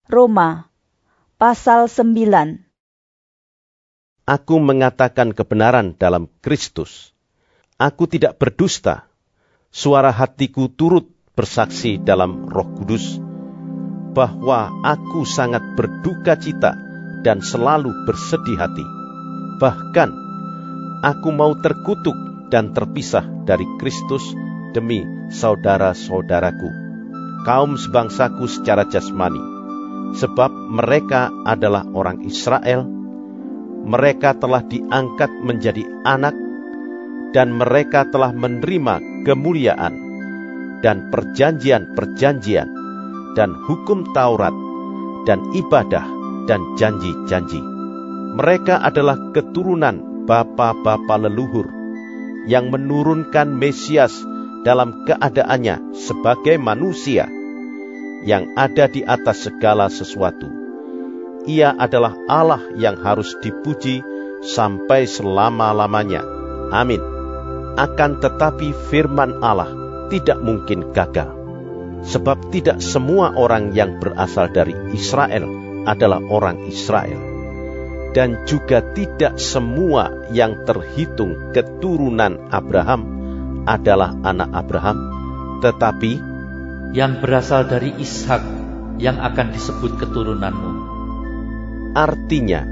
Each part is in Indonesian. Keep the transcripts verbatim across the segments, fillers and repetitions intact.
Roma pasal sembilan. Aku mengatakan kebenaran dalam Kristus. Aku tidak berdusta. Suara hatiku turut bersaksi dalam Roh Kudus bahwa aku sangat berduka cita dan selalu bersedih hati. Bahkan aku mau terkutuk dan terpisah dari Kristus demi saudara-saudaraku, kaum sebangsaku secara jasmani, sebab mereka adalah orang Israel. Mereka telah diangkat menjadi anak, dan mereka telah menerima kemuliaan dan perjanjian-perjanjian dan hukum Taurat dan ibadah dan janji-janji. Mereka adalah keturunan bapa-bapa leluhur yang menurunkan Mesias dalam keadaannya sebagai manusia yang ada di atas segala sesuatu. Ia adalah Allah yang harus dipuji sampai selama-lamanya. Amin. Akan tetapi firman Allah tidak mungkin gagal, sebab tidak semua orang yang berasal dari Israel adalah orang Israel, dan juga tidak semua yang terhitung keturunan Abraham adalah anak Abraham, tetapi yang berasal dari Ishak yang akan disebut keturunanmu. Artinya,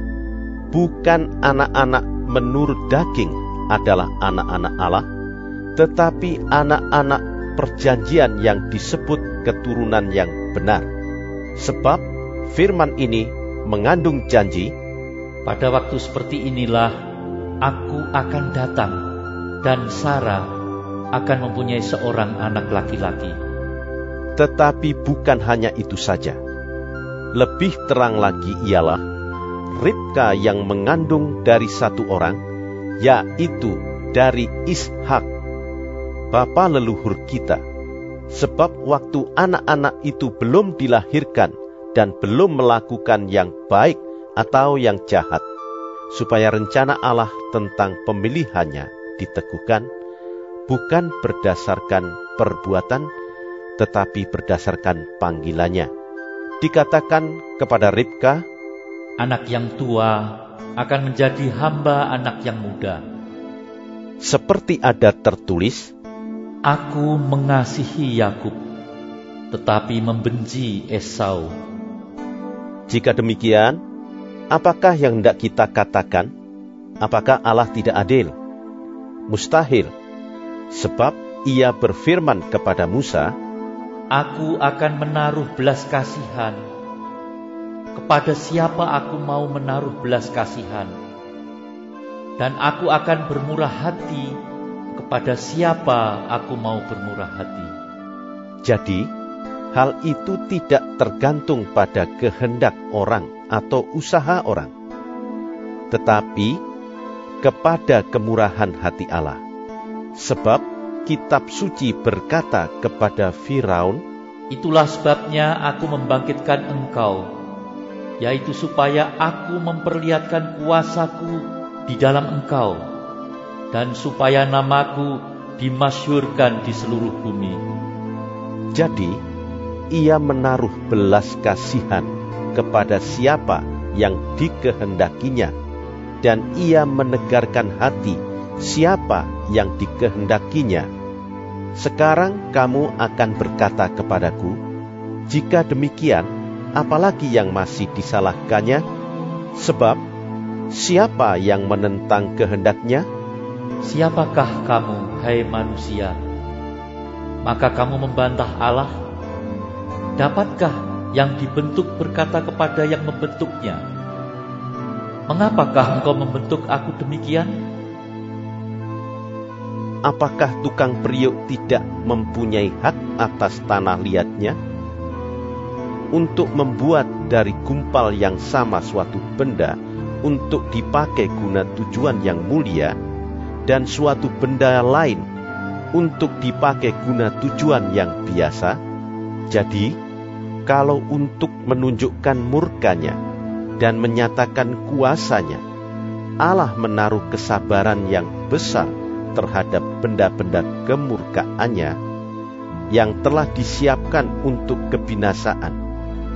bukan anak-anak menurut daging adalah anak-anak Allah, tetapi anak-anak perjanjian yang disebut keturunan yang benar. Sebab firman ini mengandung janji, pada waktu seperti inilah aku akan datang, dan Sarah akan mempunyai seorang anak laki-laki. Tetapi bukan hanya itu saja. Lebih terang lagi ialah Ribka yang mengandung dari satu orang, yaitu dari Ishak, bapa leluhur kita. Sebab waktu anak-anak itu belum dilahirkan dan belum melakukan yang baik atau yang jahat, supaya rencana Allah tentang pemilihannya diteguhkan, bukan berdasarkan perbuatan, tetapi berdasarkan panggilannya. Dikatakan kepada Ribka, anak yang tua akan menjadi hamba anak yang muda. Seperti ada tertulis, aku mengasihi Yakub, tetapi membenci Esau. Jika demikian, apakah yang hendak kita katakan? Apakah Allah tidak adil? Mustahil, sebab Ia berfirman kepada Musa, aku akan menaruh belas kasihan. Kepada siapa aku mau menaruh belas kasihan? Dan aku akan bermurah hati kepada siapa aku mau bermurah hati. Jadi, hal itu tidak tergantung pada kehendak orang atau usaha orang, tetapi kepada kemurahan hati Allah. Sebab kitab suci berkata kepada Firaun, itulah sebabnya aku membangkitkan engkau, yaitu supaya aku memperlihatkan kuasaku di dalam engkau, dan supaya namaku dimasyhurkan di seluruh bumi. Jadi, Ia menaruh belas kasihan kepada siapa yang dikehendakinya, dan Ia menegarkan hati siapa yang dikehendakinya. Sekarang kamu akan berkata kepadaku, jika demikian, apalagi yang masih disalahkannya? Sebab siapa yang menentang kehendaknya? Siapakah kamu, hai manusia? Maka kamu membantah Allah? Dapatkah yang dibentuk berkata kepada yang membentuknya, mengapakah engkau membentuk aku demikian? Apakah tukang periuk tidak mempunyai hak atas tanah liatnya? Untuk membuat dari gumpal yang sama suatu benda untuk dipakai guna tujuan yang mulia, dan suatu benda lain untuk dipakai guna tujuan yang biasa. Jadi, kalau untuk menunjukkan murkanya dan menyatakan kuasanya, Allah menaruh kesabaran yang besar terhadap benda-benda kemurkaannya yang telah disiapkan untuk kebinasaan,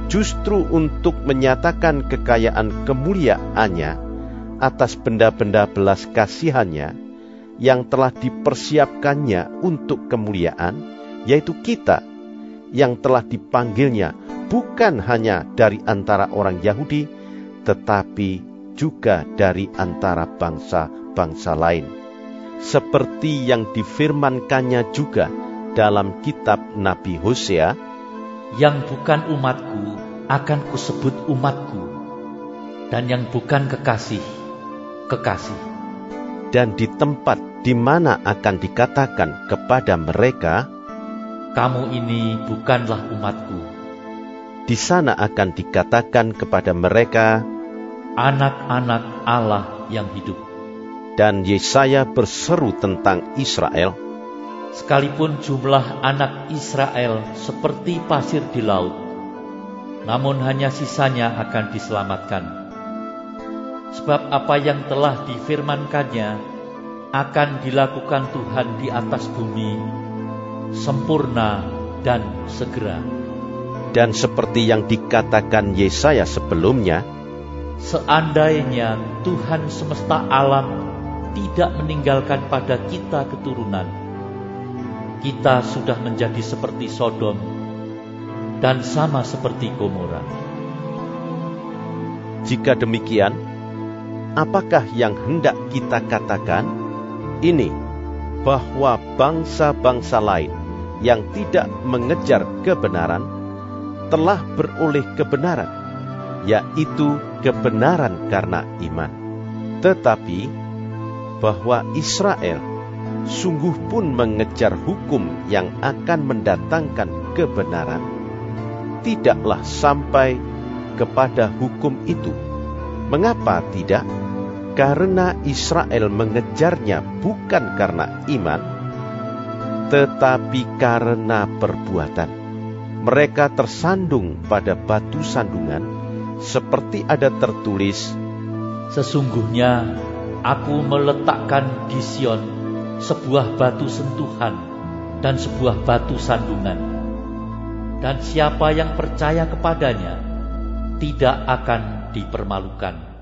justru untuk menyatakan kekayaan kemuliaannya atas benda-benda belas kasihannya yang telah dipersiapkannya untuk kemuliaan, yaitu kita yang telah dipanggilnya bukan hanya dari antara orang Yahudi, tetapi juga dari antara bangsa-bangsa lain. Seperti yang difirmankannya juga dalam kitab Nabi Hosea, yang bukan umatku akan kusebut umatku, dan yang bukan kekasih, kekasih. Dan di tempat di mana akan dikatakan kepada mereka, kamu ini bukanlah umatku, di sana akan dikatakan kepada mereka, anak-anak Allah yang hidup. Dan Yesaya berseru tentang Israel, sekalipun jumlah anak Israel seperti pasir di laut, namun hanya sisanya akan diselamatkan. Sebab apa yang telah difirmankannya akan dilakukan Tuhan di atas bumi, sempurna dan segera. Dan seperti yang dikatakan Yesaya sebelumnya, seandainya Tuhan semesta alam tidak meninggalkan pada kita keturunan, kita sudah menjadi seperti Sodom dan sama seperti Gomora. Jika demikian, apakah yang hendak kita katakan? Ini, bahwa bangsa-bangsa lain yang tidak mengejar kebenaran telah beroleh kebenaran, yaitu kebenaran karena iman. Tetapi bahwa Israel sungguh pun mengejar hukum yang akan mendatangkan kebenaran, tidaklah sampai kepada hukum itu. Mengapa tidak? Karena Israel mengejarnya bukan karena iman, tetapi karena perbuatan. Mereka tersandung pada batu sandungan, seperti ada tertulis, sesungguhnya aku meletakkan di Sion sebuah batu sentuhan dan sebuah batu sandungan, dan siapa yang percaya kepadanya tidak akan dipermalukan.